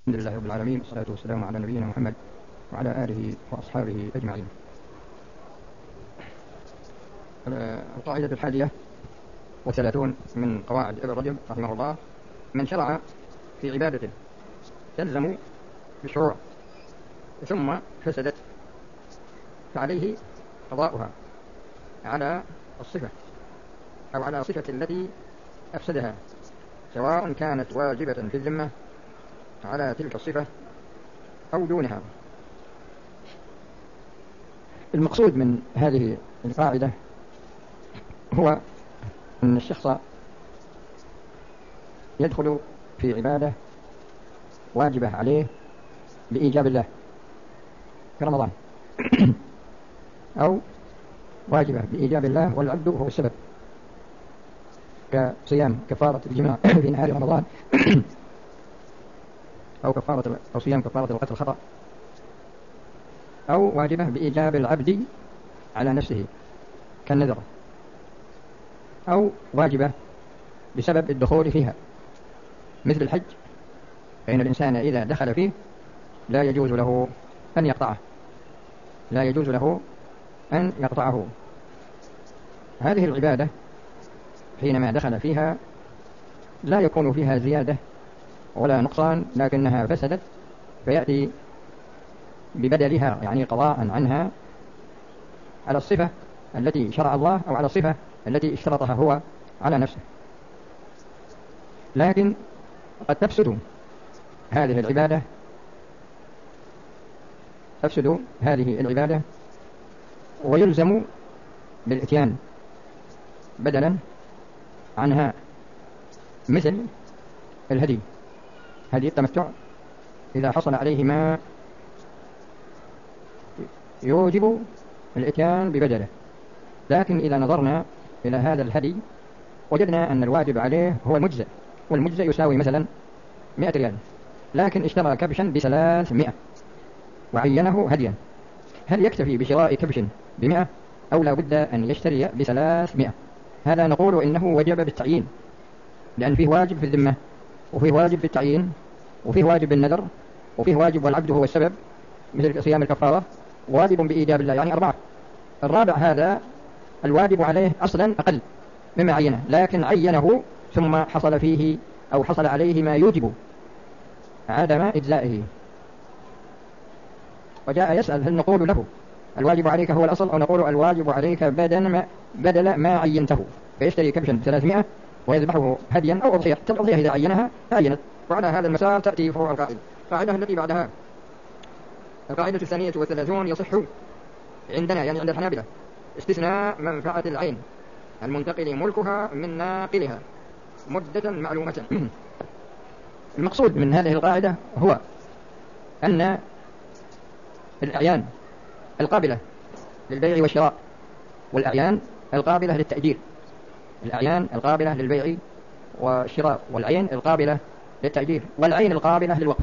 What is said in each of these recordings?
الحمد لله رب العالمين، والصلاة والسلام على نبينا محمد وعلى آله وأصحابه أجمعين. القاعدة 31 من قواعد ابن رجب رحمه الله: من شرع في عبادة تلزم بالشروع ثم فسدت فعليه قضاؤها على الصفة أو على صفة التي أفسدها، سواء كانت واجبة في الذمة على تلك الصفة أو دونها. المقصود من هذه القاعدة هو أن الشخص يدخل في عبادة واجبة عليه بإيجاب الله كرمضان أو واجبة بإيجاب الله والعبد هو السبب، كصيام كفارة الجماع في نهار رمضان أو صيام كفارة القتل الخطأ، أو واجبة بإيجاب العبد على نفسه كالنذر، أو واجبة بسبب الدخول فيها مثل الحج، فإن الإنسان إذا دخل فيه لا يجوز له أن يقطعه. هذه العبادة حينما دخل فيها لا يكون فيها زيادة ولا نقصان، لكنها فسدت فيأتي ببدلها، يعني قضاء عنها على الصفة التي شرع الله أو على الصفة التي اشترطها هو على نفسه. لكن قد تفسد هذه العبادة ويلزم بالإتيان بدلا عنها، مثل الهدي التمتع إذا حصل عليه ما يوجب الإتيان ببدله. لكن إذا نظرنا إلى هذا الهدي وجدنا أن الواجب عليه هو المجزئ، والمجزئ يساوي مثلا 100 ريال، لكن اشترى كبشا ب300 وعينه هديا، هل يكتفي بشراء كبش ب100 أو لا بد أن يشتري ب300؟ هذا نقول إنه وجب بالتعيين، لأن فيه واجب في الذمة، وفيه واجب بالتعيين، وفيه واجب بالنذر، وفيه واجب والعبد هو السبب مثل صيام الكفارة، واجب بإيجاب الله، يعني 4. الرابع هذا الواجب عليه أصلا أقل مما عينه، لكن عينه ثم حصل فيه أو حصل عليه ما يوجب عدم إجزائه، وجاء يسأل هل نقول له الواجب عليك هو الأصل، أو نقول الواجب عليك بدل ما عينته، فيشتري كبشا 300 ويذبحه هديا أو أضحية، الأضحية إذا عينها عينت. وعلى هذا المسار تأتي فروع القاعدة التي بعدها. القاعدة 32: يصح عندنا يعني عند الحنابلة استثناء منفعة العين المنتقل ملكها من ناقلها مدة معلومة. المقصود من هذه القاعدة هو أن الأعيان القابلة للبيع والشراء، والأعيان القابلة للتأجير، الأعيان القابلة للبيع والشراء، والعين القابلة للتأجير، والعين القابلة للوقف،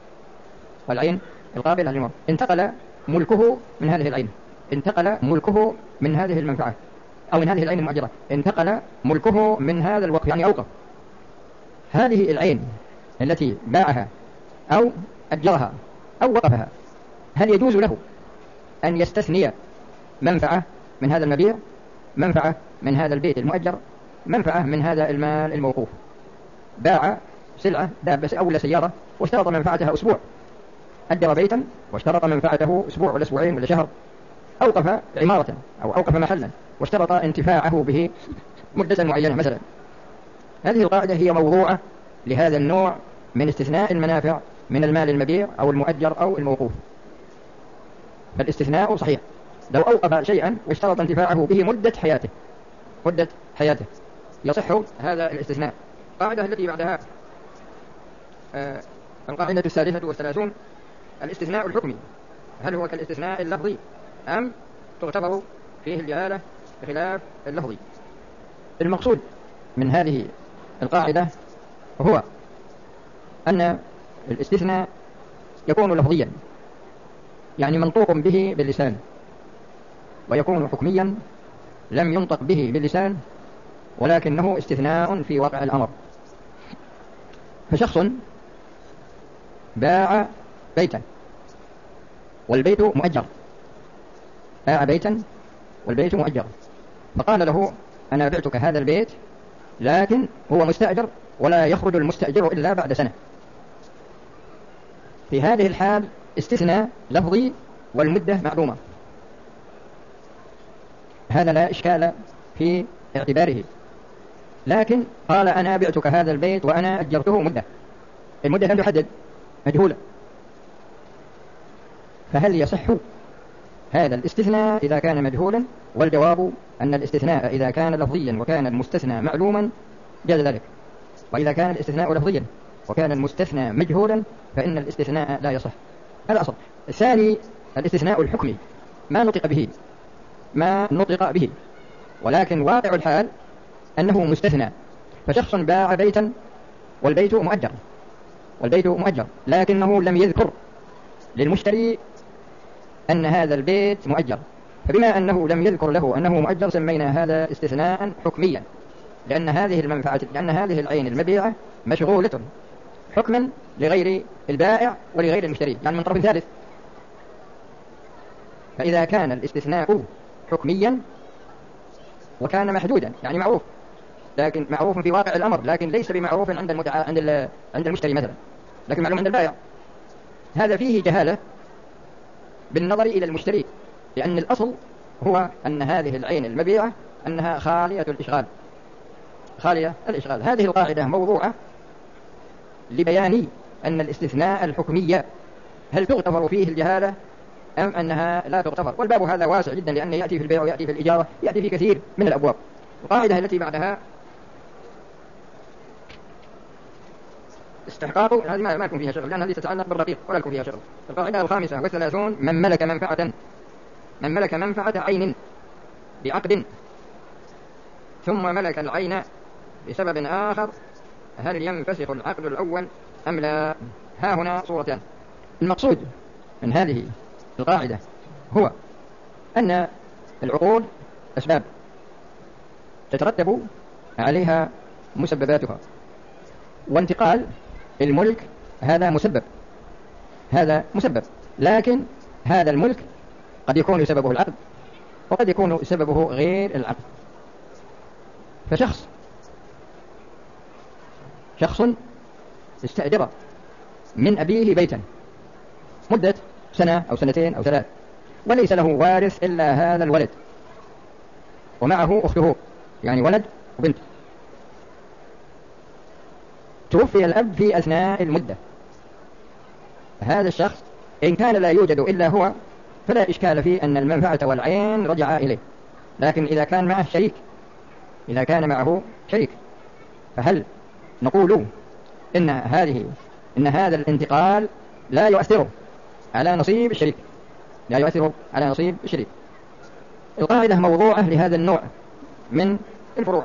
انتقل ملكه من هذه العين، انتقل ملكه من هذه المنفعة أو من هذه العين المؤجرة، انتقل ملكه من هذا الوقف، يعني أوقف. هذه العين التي باعها أو أجرها أو وقفها، هل يجوز له أن يستثني منفعة من هذا المبيع، منفعة من هذا البيت المؤجر، منفعة من هذا المال الموقوف؟ باع سلعة دابة أو سيارة واشترط منفعتها أسبوع، أجر بيتا واشترط منفعته أسبوع ولا أسبوعين ولا شهر، أوقف عمارة أو أوقف محلا واشترط انتفاعه به مدة معينة مثلا. هذه القاعدة هي موضوعة لهذا النوع من استثناء المنافع من المال المبيع أو المؤجر أو الموقوف. فالاستثناء صحيح لو أوقف شيئا واشترط انتفاعه به مدة حياته يصح هذا الاستثناء. القاعدة التي بعدها القاعدة 33: الاستثناء الحكمي، هل هو كالاستثناء اللفظي أم تعتبر فيه الجهالة بخلاف اللفظي؟ المقصود من هذه القاعدة هو أن الاستثناء يكون لفظيا، يعني منطوق به باللسان، ويكون حكميا لم ينطق به باللسان ولكنه استثناء في واقع الأمر. فشخص باع بيتا والبيت مؤجر، باع بيتا والبيت مؤجر، فقال له أنا بعتك هذا البيت لكن هو مستأجر ولا يخرج المستأجر إلا بعد سنة. في هذه الحال استثناء لفظي والمدة معلومة، هذا لا إشكال في اعتباره، لكن قال أنا بعتك هذا البيت وأنا أجرته مدة، المدة لم تحدد مجهولة، فهل يصح هذا الاستثناء إذا كان مجهولا؟ والجواب أن الاستثناء إذا كان لفظيا وكان المستثنى معلوما جاز ذلك، وإذا كان الاستثناء لفظيا وكان المستثنى مجهولا فإن الاستثناء لا يصح. هذا أصل. الثاني الاستثناء الحكمي ما نطق به ولكن واقع الحال أنه مستثنى، فشخص باع بيتا والبيت مؤجر لكنه لم يذكر للمشتري أن هذا البيت مؤجر، فبما أنه لم يذكر له أنه مؤجر سمينا هذا استثناء حكميا، لأن هذه العين المبيعة مشغولة حكما لغير البائع ولغير المشتري، يعني من طرف ثالث. فإذا كان الاستثناء حكميا وكان محدودا يعني معروف، لكن معروف في واقع الأمر لكن ليس بمعروف عند المشتري مثلا، لكن معلوم عند البائع، هذا فيه جهالة بالنظر إلى المشتري، لأن الأصل هو أن هذه العين المبيعة أنها خالية الإشغال. هذه القاعدة موضوعة لبيان أن الاستثناء الحكمي هل تغتفر فيه الجهالة أم أنها لا تغتفر، والباب هذا واسع جدا لأنه يأتي في البيع ويأتي في الإجارة، يأتي في كثير من الأبواب. القاعدة التي بعدها استحقاق، هذه ما يكون فيها شغل لأن هذه تتعلق بالرقيق ولا يكون فيها شغل. القاعدة 35 من ملك منفعة عين بعقد ثم ملك العين بسبب آخر هل ينفسخ العقد الأول أم لا؟ ها هنا صورتان. المقصود من هذه القاعدة هو أن العقود أسباب تترتب عليها مسبباتها، وانتقال الملك هذا مسبب، لكن هذا الملك قد يكون سببه العقد وقد يكون سببه غير العقد. فشخص استأجر من أبيه بيتا مدة سنة أو سنتين أو 3 وليس له وارث إلا هذا الولد ومعه أخته، يعني ولد وبنت. توفي الأب في أثناء المدة، هذا الشخص إن كان لا يوجد إلا هو فلا إشكال في أن المنفعة والعين رجع إليه، لكن إذا كان معه شريك فهل نقول إن هذا الانتقال لا يؤثر على نصيب الشريك؟ القاعدة موضوعة لهذا النوع من الفروع،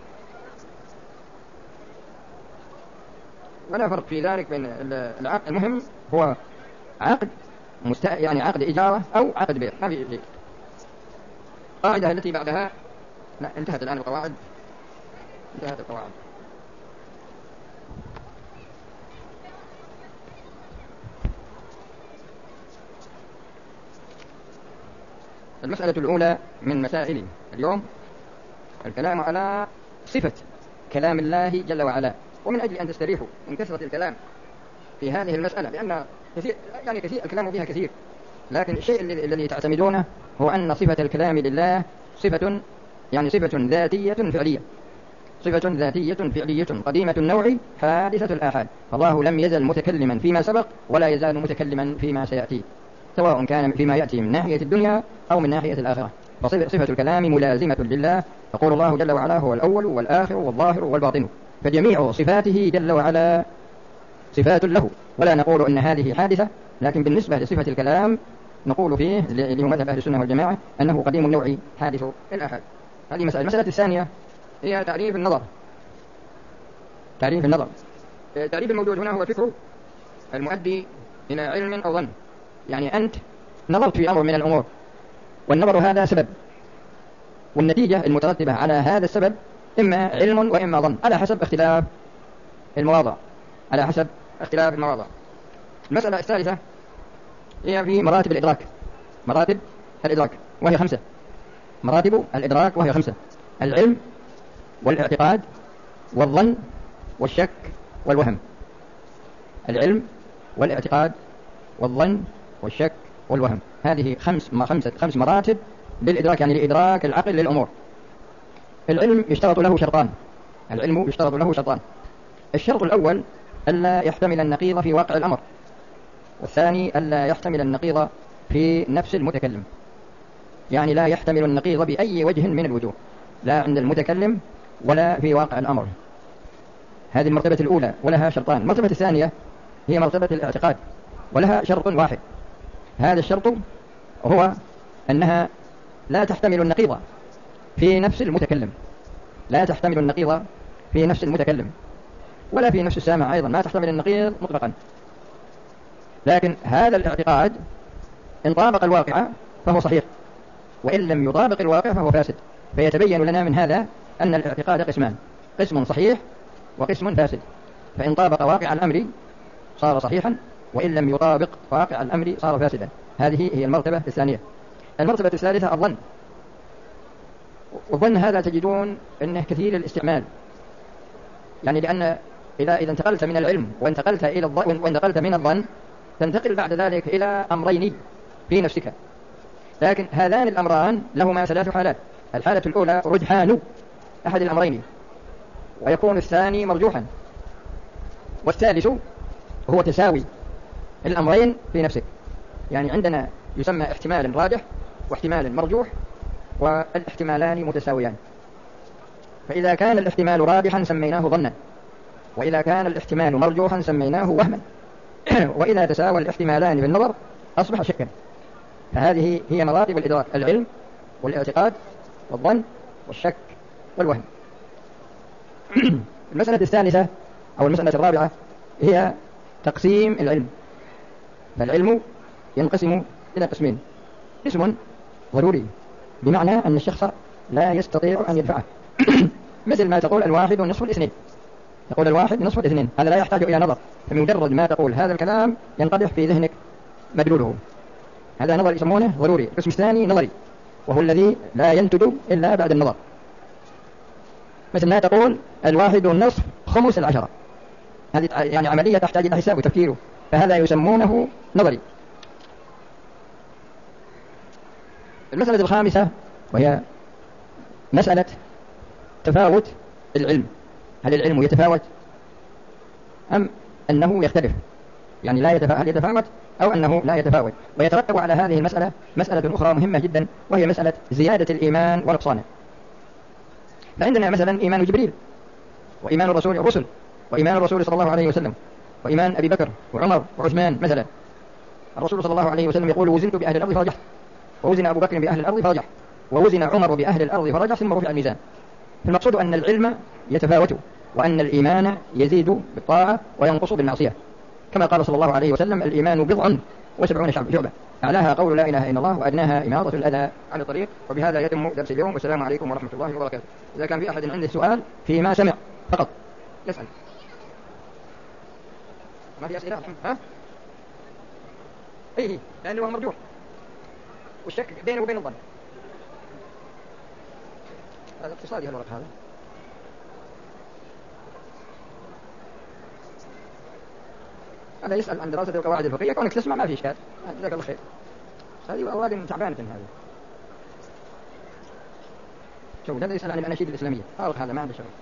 ولا فرق في ذلك بين العقد. المهم هو عقد يعني عقد إجارة أو عقد بيع، ما في شيء. القاعدة التي بعدها انتهت الآن القواعد. المسألة الأولى من مسائل اليوم الكلام على صفة كلام الله جل وعلا، ومن أجل أن تستريحوا من كثرة الكلام في هذه المسألة، لأن كثير الكلام فيها كثير، لكن الشيء الذي تعتمدونه هو أن صفة الكلام لله صفة ذاتية فعلية قديمة النوع حادثة الآحاد، فالله لم يزل متكلما فيما سبق ولا يزال متكلما فيما سيأتي، سواء كان فيما يأتي من ناحية الدنيا أو من ناحية الآخرة، فصفة الكلام ملازمة لله. يقول الله جل وعلا هو الأول والآخر والظاهر والباطن، فجميع صفاته جل وعلا صفات له، ولا نقول أن هذه حادثة، لكن بالنسبة لصفة الكلام نقول فيه اللي هو مذهب أهل السنة والجماعة أنه قديم النوع حادث الآحاد. هذه مسألة. المسألة الثانية هي تعريف النظر. التعريف الموجود هنا هو فكر المؤدي إلى علم أو ظن، يعني أنت نظرت في أمر من الأمور، والنظر هذا سبب، والنتيجة المترتبة على هذا السبب إما علم وإما ظن على حسب اختلاف المواضع. المسألة الثالثة هي في مراتب الإدراك. مراتب الإدراك وهي 5. مراتب الإدراك وهي 5: العلم والاعتقاد والظن والشك والوهم. العلم والاعتقاد والظن والشك والوهم، هذه خمس مراتب للإدراك، يعني لإدراك العقل للأمور. العلم يشترط له شرطان. العلم يشترط له شرطان: الشرط الأول ألا يحتمل النقيض في واقع الأمر، والثاني ألا يحتمل النقيض في نفس المتكلم، يعني لا يحتمل النقيض بأي وجه من الوجوه، لا عند المتكلم ولا في واقع الأمر. هذه المرتبة الأولى ولها شرطان. المرتبة الثانية هي مرتبة الاعتقاد ولها شرط واحد. هذا الشرط هو أنها لا تحتمل النقيض في نفس المتكلم، لا تحتمل النقيض في نفس المتكلم ولا في نفس السامع أيضا، ما تحتمل النقيض مطلقا. لكن هذا الاعتقاد إن طابق الواقع فهو صحيح، وإن لم يطابق الواقع فهو فاسد. فيتبين لنا من هذا أن الاعتقاد قسمان: قسم صحيح وقسم فاسد. فإن طابق واقع الأمر صار صحيحا، وإن لم يطابق واقع الأمر صار فاسدا. هذه هي المرتبة الثانية. المرتبة الثالثة الظن. والظن هذا تجدون أنه كثير الاستعمال، يعني لأن إذا انتقلت من العلم وانتقلت إلى الظن وانتقلت من الظن تنتقل بعد ذلك إلى أمرين في نفسك. لكن هذان الأمران لهما 3 حالات: الحالة الأولى رجحان أحد الأمرين، ويكون الثاني مرجوحا، والثالث هو تساوي الأمرين في نفسك. يعني عندنا يسمى احتمال راجح واحتمال مرجوح، والاحتمالان متساويان. فإذا كان الاحتمال راجحا سميناه ظنا، وإذا كان الاحتمال مرجوحا سميناه وهما، وإذا تساوى الاحتمالان بالنظر أصبح شكا. فهذه هي مراتب الإدراك: العلم والاعتقاد والظن والشك والوهم. المسألة الثالثة أو المسألة الرابعة هي تقسيم العلم. فالعلم ينقسم إلى قسمين: قسم ضروري، بمعنى أن الشخص لا يستطيع أن يدفعه، مثل ما تقول 1 نصف 2، تقول 1 نصف 2، هذا لا يحتاج إلى نظر. فمجرد ما تقول هذا الكلام ينقدح في ذهنك مدلوله، هذا نظر يسمونه ضروري. القسم الثاني نظري، وهو الذي لا ينتج إلا بعد النظر، مثل ما تقول 1 نصف 15، هذه يعني عملية تحتاج إلى حساب وتفكير، فهذا يسمونه نظري. المسألة الخامسة وهي مسألة تفاوت العلم. هل العلم يتفاوت أم أنه يختلف؟ يعني لا يتفاوت، هل يتفاوت أو أنه لا يتفاوت؟ ويترتب على هذه المسألة مسألة أخرى مهمة جدا، وهي مسألة زيادة الإيمان ونقصانه. فعندنا مثلا إيمان جبريل، وإيمان الرسل، وإيمان الرسول صلى الله عليه وسلم، وإيمان أبي بكر وعمر وعثمان. مثلا الرسول صلى الله عليه وسلم يقول: وزنت بأهل الأرض فرجحت، ووزن أبو بكر بأهل الأرض فرجح، ووزن عمر بأهل الأرض فرجح، ثم رفع الميزان. المقصود أن العلم يتفاوت، وأن الإيمان يزيد بالطاعة وينقص بالمعصية، كما قال صلى الله عليه وسلم: الإيمان 70 شعبة، أعلاها قول لا إله إلا الله، وأدناها إماطة الأذى عن الطريق. وبهذا يتم درس اليوم، والسلام عليكم ورحمة الله وبركاته. إذا كان في أحد عنده سؤال فيما سمع فقط يسأل. ما في أسئلة؟ ها؟ إيه، لأنه هو مرجوح، والشك بينه وبين الظن. هذا اقتصادي هالورق هذا. هذا يسأل عن دراسة القواعد الفقهية، كونك تسمع ما في إشكال، جزاك الله خير. هذه أوراق تعبانة هذه. شوف هذا يسأل عن الأناشيد الإسلامية، أعرف هذا ما عنده شغل.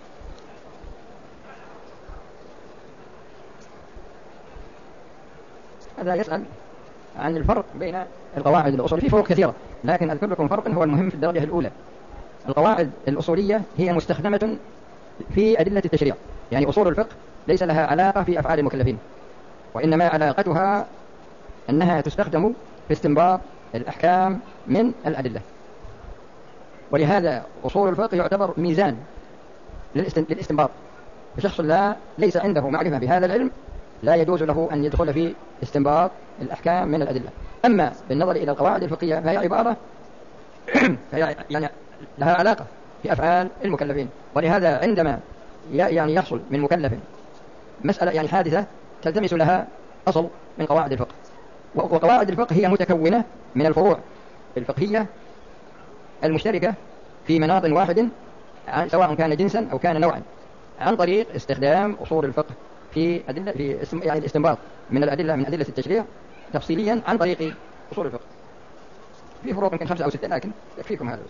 هذا يسأل عن الفرق بين القواعد الأصولية. في فروق كثيرة، لكن أذكر لكم فرق هو المهم في الدرجة الأولى. القواعد الأصولية هي مستخدمة في أدلة التشريع، يعني أصول الفقه ليس لها علاقة في أفعال المكلفين، وإنما علاقتها أنها تستخدم في استنباط الأحكام من الأدلة. ولهذا أصول الفقه يعتبر ميزان للاستنباط. فشخص ليس عنده معرفة بهذا العلم لا يجوز له أن يدخل في استنباط الأحكام من الأدلة. أما بالنظر إلى القواعد الفقهية فهي عبارة يعني لها علاقة في أفعال المكلفين. ولهذا عندما يعني يحصل من مكلف مسألة يعني حادثة تلتمس لها أصل من قواعد الفقه. وقواعد الفقه هي متكونة من الفروع الفقهية المشتركة في مناط واحد، سواء كان جنسا أو كان نوعا، عن طريق استخدام أصول الفقه في أدلة يعني الاستنباط من الأدلة من أدلة التشريع تفصيليا عن طريق أصول الفقه. في فروق يمكن 5 أو 6، لكن يكفيكم هذا بس.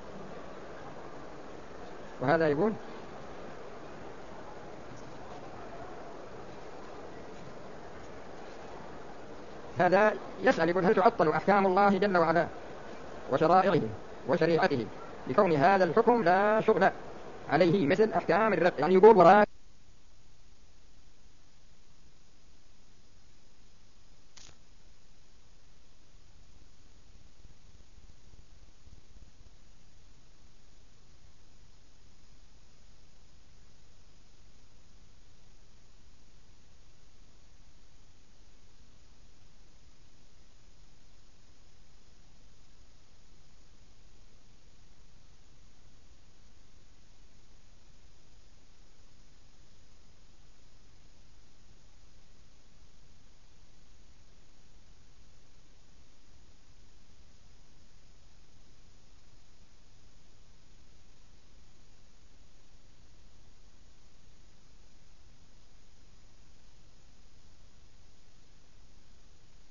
وهذا يقول: هذا يسأل يقول: هل تعطل أحكام الله جل وعلا وشرائعه وشريعته لكون هذا الحكم لا شغل عليه مثل أحكام الرق؟ يعني يقول وراك